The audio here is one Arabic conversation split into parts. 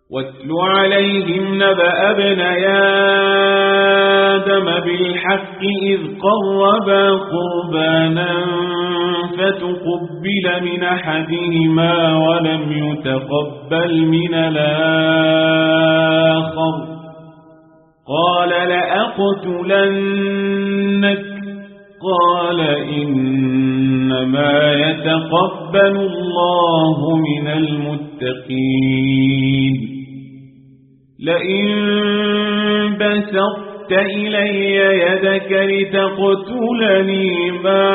واتل عليهم نبأ ابني آدم بالحق إذ قربا قربانا فتقبل من أحدهما ولم يتقبل من الآخر قال لأقتلنك قال إنما يتقبل الله من المتقين لئن بسطت إلي يدك لتقتلني ما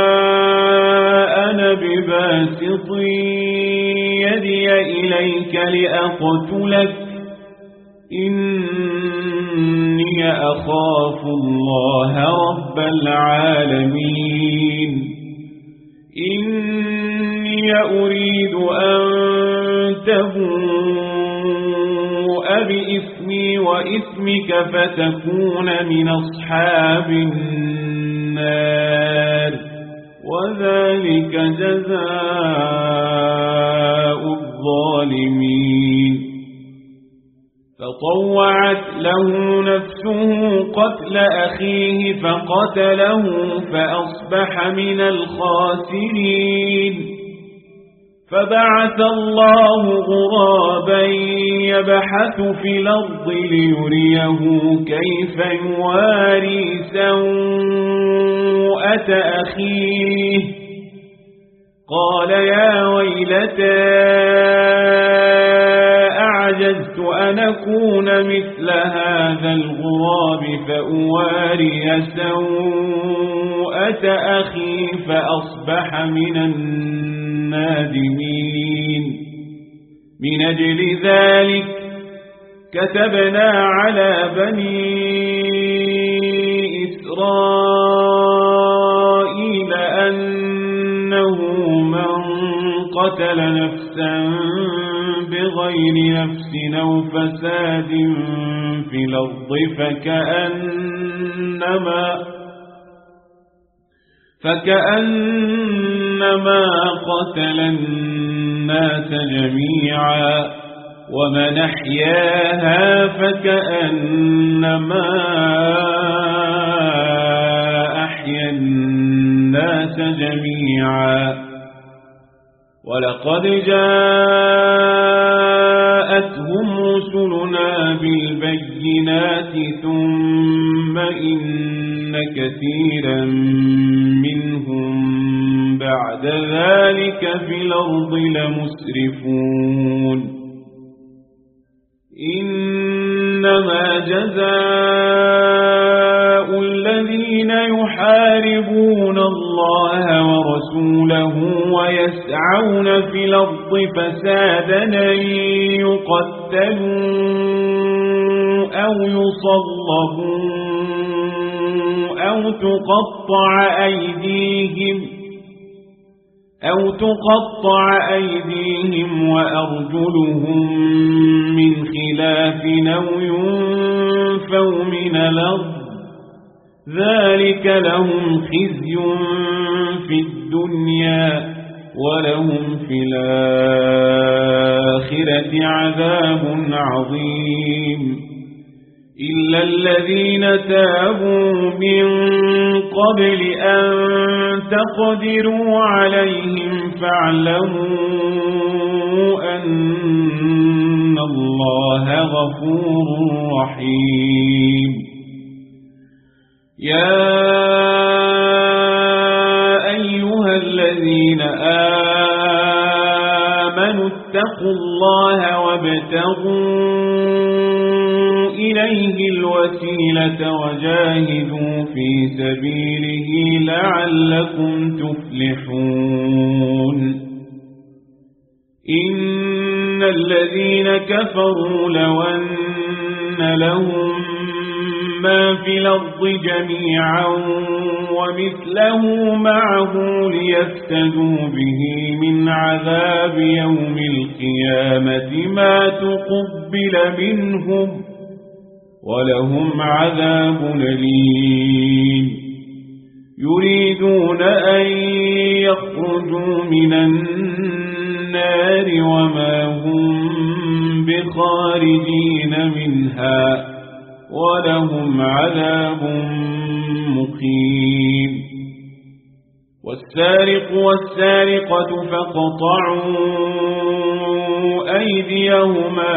أنا بباسط يدي إليك لأقتلك إني أخاف الله رب العالمين إني أريد أن تبوء بإثمي وإثمك فتكون من أصحاب النار وذلك جزاء الظالمين فطوعت له نفسه قتل أخيه فقتله فأصبح من الخاسرين فبعث الله غرابا يبحث في الأرض ليريه كيف يواري سوءة أخيه قال يا ويلتى أعجزت أن أكون مثل هذا الغراب فأواري سوءة أخي فأصبح من النادمين من أجل ذلك كتبنا على بني إسرائيل أنه من قتل نفسا بغير نفس أو فساد في الأرض فكأنما قتل الناس جميعا ومن أحياها فكأنما أحيا الناس جميعا ولقد جاءتهم رسلنا بالبينات ثم إن كثيرا منهم بعد ذلك في الأرض لمسرفون إنما جزاء الذين يحاربون الله ورسوله ويسعون في الأرض فسادا أن يقتلوا أو يصلبوا أو تقطع أيديهم وأرجلهم من خلاف أو ينفوا من الأرض ذلك لهم خزي في الدنيا ولهم في الآخرة عذاب عظيم إلا الذين تابوا من قبل أن تقدروا عليهم فاعلموا أن الله غفور رحيم يا أيها الذين آمنوا اتقوا الله وابتغوا إليه الوسيلة وجاهدوا في سبيله لعلكم تفلحون إن الذين كفروا لو أن لهم ما في الأرض جميعا ومثله معه ليفتدوا به من عذاب يوم القيامة ما تقبل منهم ولهم عذاب أليم يريدون أن يخرجوا من النار وما هم بخارجين منها ولهم عذاب مقيم والسارق والسارقة فاقطعوا أيديهما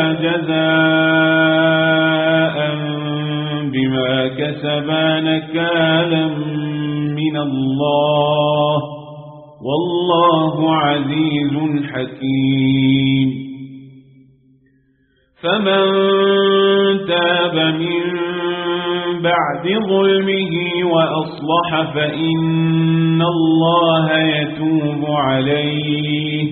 جزاء بما كسبا نكالا من الله والله عزيز حكيم فمن تاب من بعد ظلمه وأصلح فإن الله يتوب عليه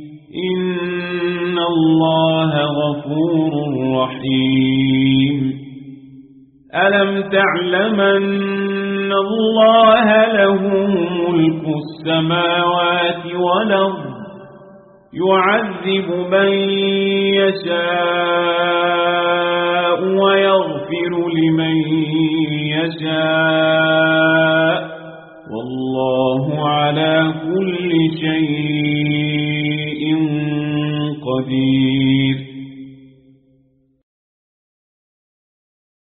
إن الله غفور رحيم ألم تعلم أن الله له ملك السماوات والأرض يعذب من يشاء ويغفر لمن يشاء والله على كل شيء قدير